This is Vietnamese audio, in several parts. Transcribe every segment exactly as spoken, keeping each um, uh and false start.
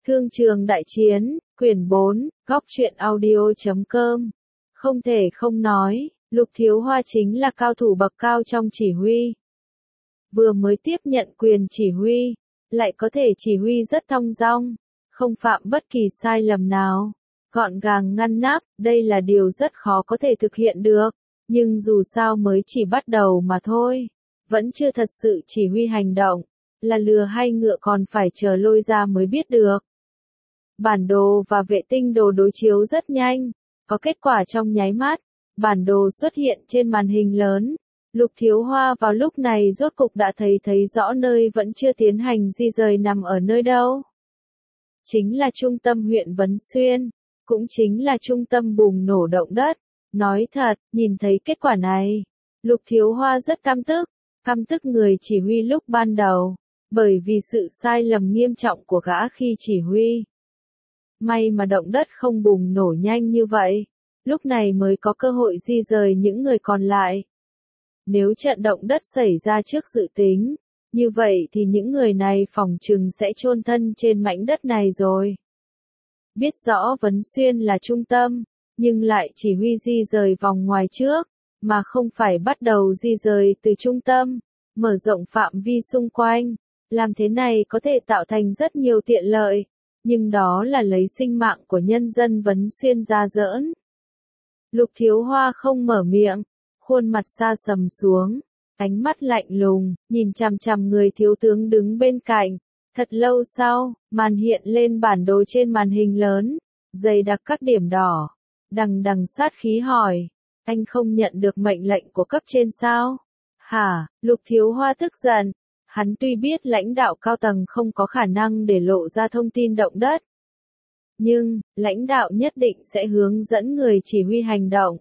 Thương trường đại chiến, quyển bốn, góc truyện audio chấm com. Không thể không nói, Lục Thiếu Hoa chính là cao thủ bậc cao trong chỉ huy. Vừa mới tiếp nhận quyền chỉ huy, lại có thể chỉ huy rất thong dong, không phạm bất kỳ sai lầm nào, gọn gàng ngăn nắp, đây là điều rất khó có thể thực hiện được, nhưng dù sao mới chỉ bắt đầu mà thôi, vẫn chưa thật sự chỉ huy hành động, là lừa hay ngựa còn phải chờ lôi ra mới biết được. Bản đồ và vệ tinh đồ đối chiếu rất nhanh, có kết quả trong nháy mắt, bản đồ xuất hiện trên màn hình lớn. Lục Thiếu Hoa vào lúc này rốt cục đã thấy thấy rõ nơi vẫn chưa tiến hành di rời nằm ở nơi đâu. Chính là trung tâm huyện Vấn Xuyên, cũng chính là trung tâm bùng nổ động đất. Nói thật, nhìn thấy kết quả này, Lục Thiếu Hoa rất căm tức, căm tức người chỉ huy lúc ban đầu, bởi vì sự sai lầm nghiêm trọng của gã khi chỉ huy. May mà động đất không bùng nổ nhanh như vậy, lúc này mới có cơ hội di rời những người còn lại. Nếu trận động đất xảy ra trước dự tính, như vậy thì những người này phỏng chừng sẽ chôn thân trên mảnh đất này rồi. Biết rõ Vấn Xuyên là trung tâm, nhưng lại chỉ huy di rời vòng ngoài trước, mà không phải bắt đầu di rời từ trung tâm, mở rộng phạm vi xung quanh. Làm thế này có thể tạo thành rất nhiều tiện lợi, nhưng đó là lấy sinh mạng của nhân dân Vấn Xuyên ra giỡn. Lục Thiếu Hoa không mở miệng, khuôn mặt xa sầm xuống, ánh mắt lạnh lùng, nhìn chằm chằm người thiếu tướng đứng bên cạnh. Thật lâu sau, màn hiện lên bản đồ trên màn hình lớn, dày đặc các điểm đỏ, đằng đằng sát khí hỏi, anh không nhận được mệnh lệnh của cấp trên sao? Hả? Lục Thiếu Hoa tức giận, hắn tuy biết lãnh đạo cao tầng không có khả năng để lộ ra thông tin động đất, nhưng, lãnh đạo nhất định sẽ hướng dẫn người chỉ huy hành động.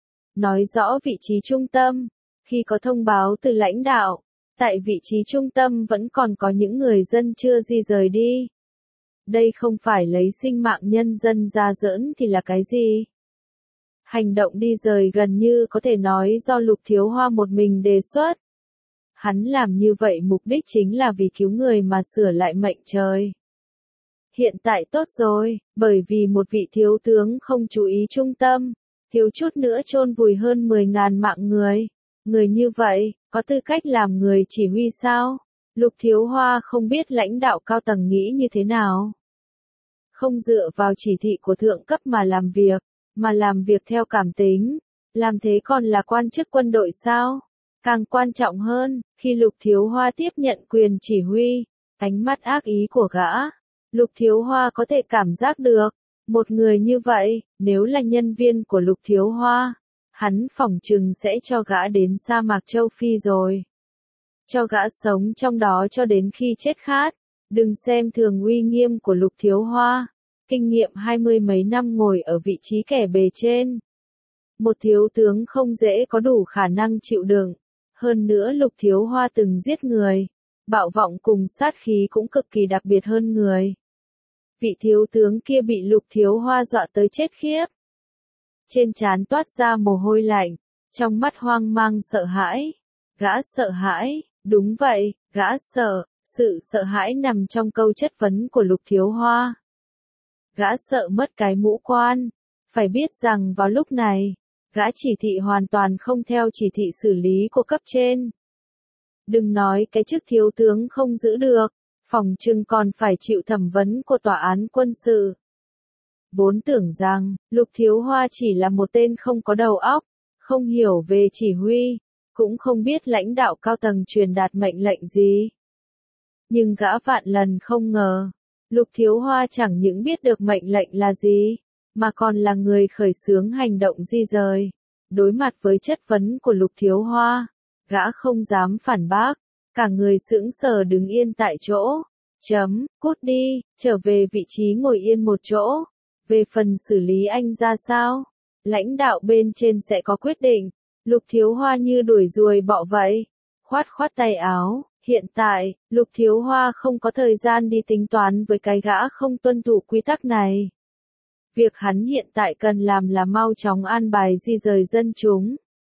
Nói rõ vị trí trung tâm, khi có thông báo từ lãnh đạo, tại vị trí trung tâm vẫn còn có những người dân chưa di rời đi. Đây không phải lấy sinh mạng nhân dân ra giỡn thì là cái gì? Hành động đi rời gần như có thể nói do Lục Thiếu Hoa một mình đề xuất. Hắn làm như vậy mục đích chính là vì cứu người mà sửa lại mệnh trời. Hiện tại tốt rồi, bởi vì một vị thiếu tướng không chú ý trung tâm, thiếu chút nữa chôn vùi hơn mười ngàn mạng người. Người như vậy, có tư cách làm người chỉ huy sao? Lục Thiếu Hoa không biết lãnh đạo cao tầng nghĩ như thế nào. Không dựa vào chỉ thị của thượng cấp mà làm việc, mà làm việc theo cảm tính. Làm thế còn là quan chức quân đội sao? Càng quan trọng hơn, khi Lục Thiếu Hoa tiếp nhận quyền chỉ huy, ánh mắt ác ý của gã, Lục Thiếu Hoa có thể cảm giác được, một người như vậy, nếu là nhân viên của Lục Thiếu Hoa, hắn phỏng chừng sẽ cho gã đến sa mạc châu Phi rồi. Cho gã sống trong đó cho đến khi chết khát. Đừng xem thường uy nghiêm của Lục Thiếu Hoa, kinh nghiệm hai mươi mấy năm ngồi ở vị trí kẻ bề trên. Một thiếu tướng không dễ có đủ khả năng chịu đựng. Hơn nữa Lục Thiếu Hoa từng giết người, bạo vọng cùng sát khí cũng cực kỳ đặc biệt hơn người. Vị thiếu tướng kia bị Lục Thiếu Hoa dọa tới chết khiếp. Trên trán toát ra mồ hôi lạnh, trong mắt hoang mang sợ hãi. Gã sợ hãi, đúng vậy, gã sợ, sự sợ hãi nằm trong câu chất vấn của Lục Thiếu Hoa. Gã sợ mất cái mũ quan, phải biết rằng vào lúc này, gã chỉ thị hoàn toàn không theo chỉ thị xử lý của cấp trên. Đừng nói cái chức thiếu tướng không giữ được, phỏng chừng còn phải chịu thẩm vấn của tòa án quân sự. Vốn tưởng rằng, Lục Thiếu Hoa chỉ là một tên không có đầu óc, không hiểu về chỉ huy, cũng không biết lãnh đạo cao tầng truyền đạt mệnh lệnh gì. Nhưng gã vạn lần không ngờ, Lục Thiếu Hoa chẳng những biết được mệnh lệnh là gì, mà còn là người khởi xướng hành động di rời. Đối mặt với chất vấn của Lục Thiếu Hoa, gã không dám phản bác, cả người sững sờ đứng yên tại chỗ. Chấm, cút đi, trở về vị trí ngồi yên một chỗ. Về phần xử lý anh ra sao? Lãnh đạo bên trên sẽ có quyết định. Lục Thiếu Hoa như đuổi ruồi bọ vậy. Khoát khoát tay áo. Hiện tại, Lục Thiếu Hoa không có thời gian đi tính toán với cái gã không tuân thủ quy tắc này. Việc hắn hiện tại cần làm là mau chóng an bài di rời dân chúng.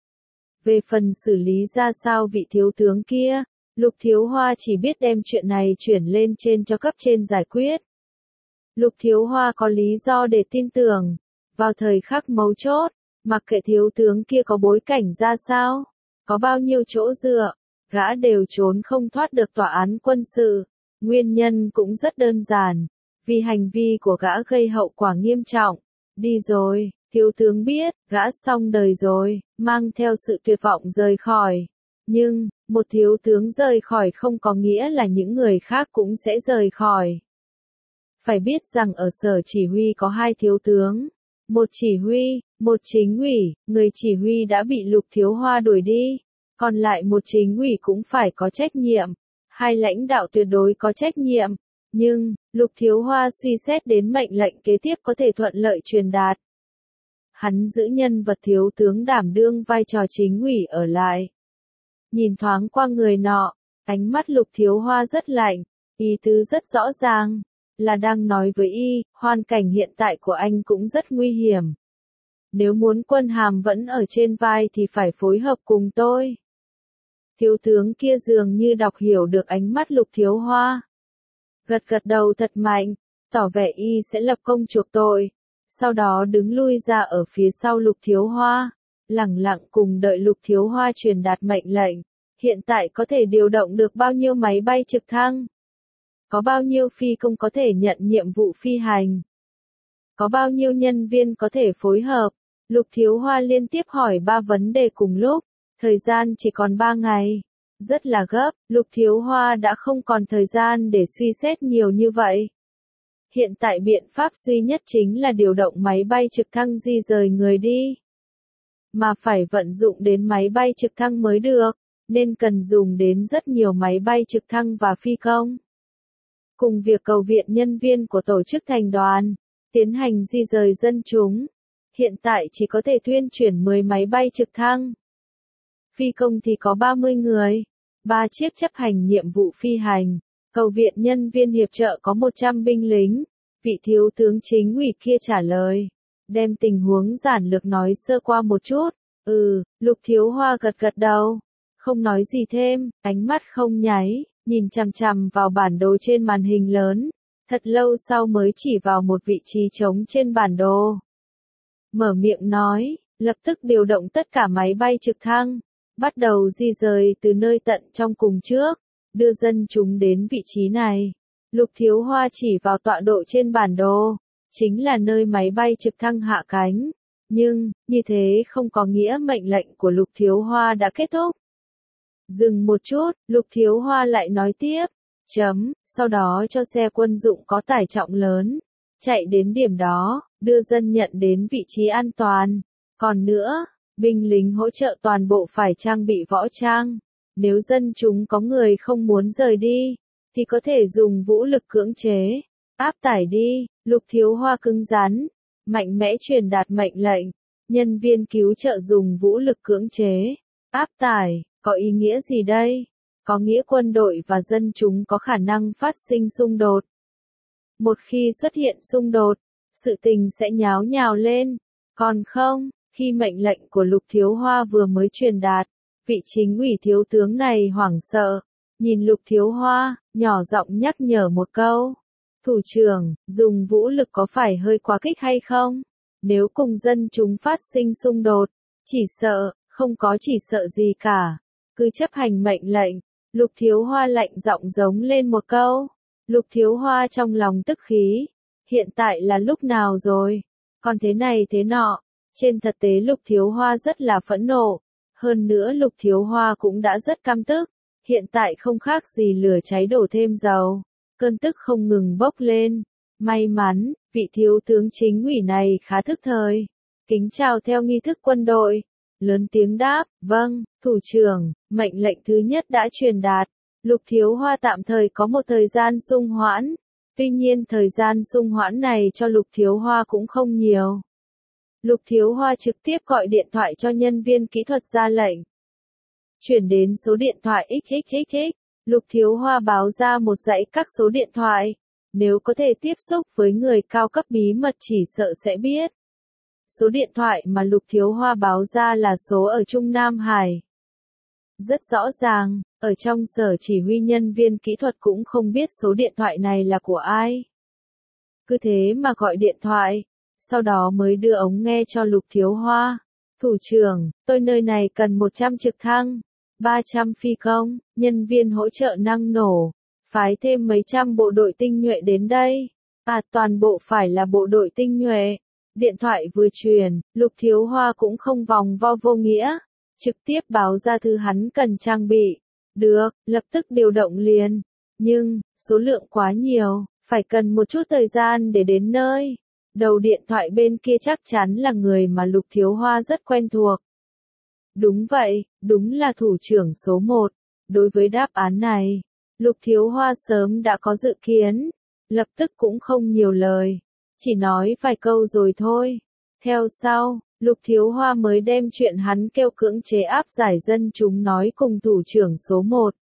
Về phần xử lý ra sao vị thiếu tướng kia, Lục Thiếu Hoa chỉ biết đem chuyện này chuyển lên trên cho cấp trên giải quyết. Lục Thiếu Hoa có lý do để tin tưởng. Vào thời khắc mấu chốt, mặc kệ thiếu tướng kia có bối cảnh ra sao, có bao nhiêu chỗ dựa, gã đều trốn không thoát được tòa án quân sự. Nguyên nhân cũng rất đơn giản, vì hành vi của gã gây hậu quả nghiêm trọng. Đi rồi, thiếu tướng biết, gã xong đời rồi, mang theo sự tuyệt vọng rời khỏi. Nhưng, một thiếu tướng rời khỏi không có nghĩa là những người khác cũng sẽ rời khỏi. Phải biết rằng ở sở chỉ huy có hai thiếu tướng, một chỉ huy, một chính ủy, người chỉ huy đã bị Lục Thiếu Hoa đuổi đi, còn lại một chính ủy cũng phải có trách nhiệm, hai lãnh đạo tuyệt đối có trách nhiệm, nhưng, Lục Thiếu Hoa suy xét đến mệnh lệnh kế tiếp có thể thuận lợi truyền đạt. Hắn giữ nhân vật thiếu tướng đảm đương vai trò chính ủy ở lại. Nhìn thoáng qua người nọ, ánh mắt Lục Thiếu Hoa rất lạnh, ý tứ rất rõ ràng, là đang nói với y, hoàn cảnh hiện tại của anh cũng rất nguy hiểm. Nếu muốn quân hàm vẫn ở trên vai thì phải phối hợp cùng tôi. Thiếu tướng kia dường như đọc hiểu được ánh mắt Lục Thiếu Hoa. Gật gật đầu thật mạnh, tỏ vẻ y sẽ lập công chuộc tội. Sau đó đứng lui ra ở phía sau Lục Thiếu Hoa, lẳng lặng cùng đợi Lục Thiếu Hoa truyền đạt mệnh lệnh. Hiện tại có thể điều động được bao nhiêu máy bay trực thăng? Có bao nhiêu phi công có thể nhận nhiệm vụ phi hành? Có bao nhiêu nhân viên có thể phối hợp? Lục Thiếu Hoa liên tiếp hỏi ba vấn đề cùng lúc, thời gian chỉ còn ba ngày. Rất là gấp, Lục Thiếu Hoa đã không còn thời gian để suy xét nhiều như vậy. Hiện tại biện pháp duy nhất chính là điều động máy bay trực thăng di rời người đi. Mà phải vận dụng đến máy bay trực thăng mới được, nên cần dùng đến rất nhiều máy bay trực thăng và phi công. Cùng việc cầu viện nhân viên của tổ chức thành đoàn, tiến hành di rời dân chúng, hiện tại chỉ có thể tuyên chuyển mười máy bay trực thăng. Phi công thì có ba mươi người, ba chiếc chấp hành nhiệm vụ phi hành, cầu viện nhân viên hiệp trợ có một trăm binh lính. Vị thiếu tướng chính ủy kia trả lời, đem tình huống giản lược nói sơ qua một chút. Ừ, Lục Thiếu Hoa gật gật đầu, không nói gì thêm, ánh mắt không nháy, nhìn chằm chằm vào bản đồ trên màn hình lớn, thật lâu sau mới chỉ vào một vị trí trống trên bản đồ. Mở miệng nói, lập tức điều động tất cả máy bay trực thăng, bắt đầu di rời từ nơi tận trong cùng trước, đưa dân chúng đến vị trí này. Lục Thiếu Hoa chỉ vào tọa độ trên bản đồ, chính là nơi máy bay trực thăng hạ cánh. Nhưng, như thế không có nghĩa mệnh lệnh của Lục Thiếu Hoa đã kết thúc. Dừng một chút, Lục Thiếu Hoa lại nói tiếp, chấm, sau đó cho xe quân dụng có tải trọng lớn, chạy đến điểm đó, đưa dân nhận đến vị trí an toàn. Còn nữa, binh lính hỗ trợ toàn bộ phải trang bị võ trang. Nếu dân chúng có người không muốn rời đi, thì có thể dùng vũ lực cưỡng chế, áp tải đi. Lục Thiếu Hoa cứng rắn, mạnh mẽ truyền đạt mệnh lệnh, nhân viên cứu trợ dùng vũ lực cưỡng chế, áp tải, có ý nghĩa gì đây? Có nghĩa quân đội và dân chúng có khả năng phát sinh xung đột. Một khi xuất hiện xung đột, sự tình sẽ nháo nhào lên, còn không, khi mệnh lệnh của Lục Thiếu Hoa vừa mới truyền đạt, vị chính ủy thiếu tướng này hoảng sợ, nhìn Lục Thiếu Hoa, nhỏ giọng nhắc nhở một câu. Thủ trưởng, dùng vũ lực có phải hơi quá kích hay không? Nếu cùng dân chúng phát sinh xung đột, chỉ sợ, không có chỉ sợ gì cả. Cứ chấp hành mệnh lệnh. Lục Thiếu Hoa lạnh giọng giống lên một câu. Lục Thiếu Hoa trong lòng tức khí. Hiện tại là lúc nào rồi? Còn thế này thế nọ. Trên thực tế Lục Thiếu Hoa rất là phẫn nộ. Hơn nữa Lục Thiếu Hoa cũng đã rất căm tức. Hiện tại không khác gì lửa cháy đổ thêm dầu. Cơn tức không ngừng bốc lên. May mắn, vị thiếu tướng chính ủy này khá thức thời. Kính chào theo nghi thức quân đội. Lớn tiếng đáp, vâng, thủ trưởng, mệnh lệnh thứ nhất đã truyền đạt. Lục Thiếu Hoa tạm thời có một thời gian sung hoãn. Tuy nhiên thời gian sung hoãn này cho Lục Thiếu Hoa cũng không nhiều. Lục Thiếu Hoa trực tiếp gọi điện thoại cho nhân viên kỹ thuật ra lệnh. Chuyển đến số điện thoại x x x x. Lục Thiếu Hoa báo ra một dãy các số điện thoại. Nếu có thể tiếp xúc với người cao cấp bí mật chỉ sợ sẽ biết. Số điện thoại mà Lục Thiếu Hoa báo ra là số ở Trung Nam Hải. Rất rõ ràng, ở trong sở chỉ huy nhân viên kỹ thuật cũng không biết số điện thoại này là của ai. cứ thế mà gọi điện thoại, sau đó mới đưa ống nghe cho Lục Thiếu Hoa. Thủ trưởng, tôi nơi này cần một trăm trực thăng, ba trăm phi công, nhân viên hỗ trợ năng nổ, phái thêm mấy trăm bộ đội tinh nhuệ đến đây. À, toàn bộ phải là bộ đội tinh nhuệ. Điện thoại vừa truyền, Lục Thiếu Hoa cũng không vòng vo vô nghĩa, trực tiếp báo ra thứ hắn cần trang bị. Được, lập tức điều động liền. Nhưng, số lượng quá nhiều, phải cần một chút thời gian để đến nơi. Đầu điện thoại bên kia chắc chắn là người mà Lục Thiếu Hoa rất quen thuộc. Đúng vậy, đúng là thủ trưởng số một. Đối với đáp án này, Lục Thiếu Hoa sớm đã có dự kiến, lập tức cũng không nhiều lời, chỉ nói vài câu rồi thôi. Theo sau, Lục Thiếu Hoa mới đem chuyện hắn kêu cưỡng chế áp giải dân chúng nói cùng thủ trưởng số một.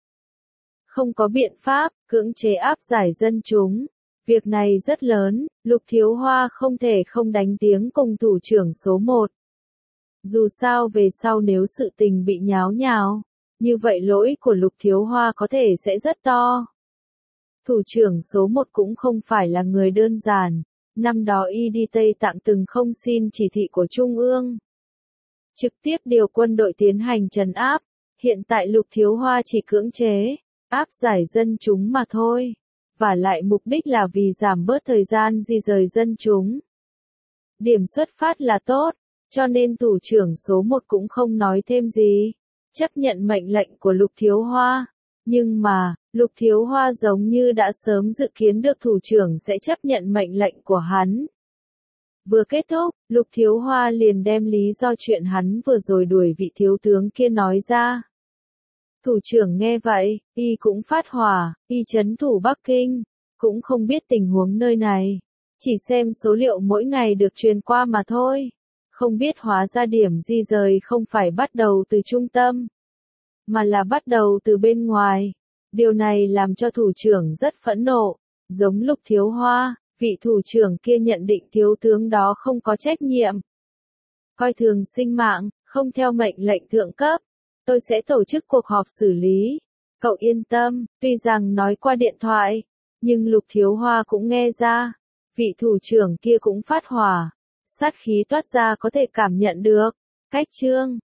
Không có biện pháp, cưỡng chế áp giải dân chúng. Việc này rất lớn, Lục Thiếu Hoa không thể không đánh tiếng cùng thủ trưởng số một. Dù sao về sau nếu sự tình bị nháo nhào, như vậy lỗi của Lục Thiếu Hoa có thể sẽ rất to. Thủ trưởng số một cũng không phải là người đơn giản, năm đó y đi Tây Tạng từng không xin chỉ thị của Trung ương. Trực tiếp điều quân đội tiến hành trấn áp, hiện tại Lục Thiếu Hoa chỉ cưỡng chế, áp giải dân chúng mà thôi. Và lại mục đích là vì giảm bớt thời gian di rời dân chúng. Điểm xuất phát là tốt, cho nên thủ trưởng số một cũng không nói thêm gì, chấp nhận mệnh lệnh của Lục Thiếu Hoa. Nhưng mà, Lục Thiếu Hoa giống như đã sớm dự kiến được thủ trưởng sẽ chấp nhận mệnh lệnh của hắn. Vừa kết thúc, Lục Thiếu Hoa liền đem lý do chuyện hắn vừa rồi đuổi vị thiếu tướng kia nói ra. Thủ trưởng nghe vậy, y cũng phát hỏa, y trấn thủ Bắc Kinh, cũng không biết tình huống nơi này, chỉ xem số liệu mỗi ngày được truyền qua mà thôi, không biết hóa ra điểm di rời không phải bắt đầu từ trung tâm, mà là bắt đầu từ bên ngoài. Điều này làm cho thủ trưởng rất phẫn nộ, giống Lục Thiếu Hoa, vị thủ trưởng kia nhận định thiếu tướng đó không có trách nhiệm, coi thường sinh mạng, không theo mệnh lệnh thượng cấp. Tôi sẽ tổ chức cuộc họp xử lý. Cậu yên tâm, tuy rằng nói qua điện thoại, nhưng Lục Thiếu Hoa cũng nghe ra. Vị thủ trưởng kia cũng phát hỏa. Sát khí toát ra có thể cảm nhận được. Cách chương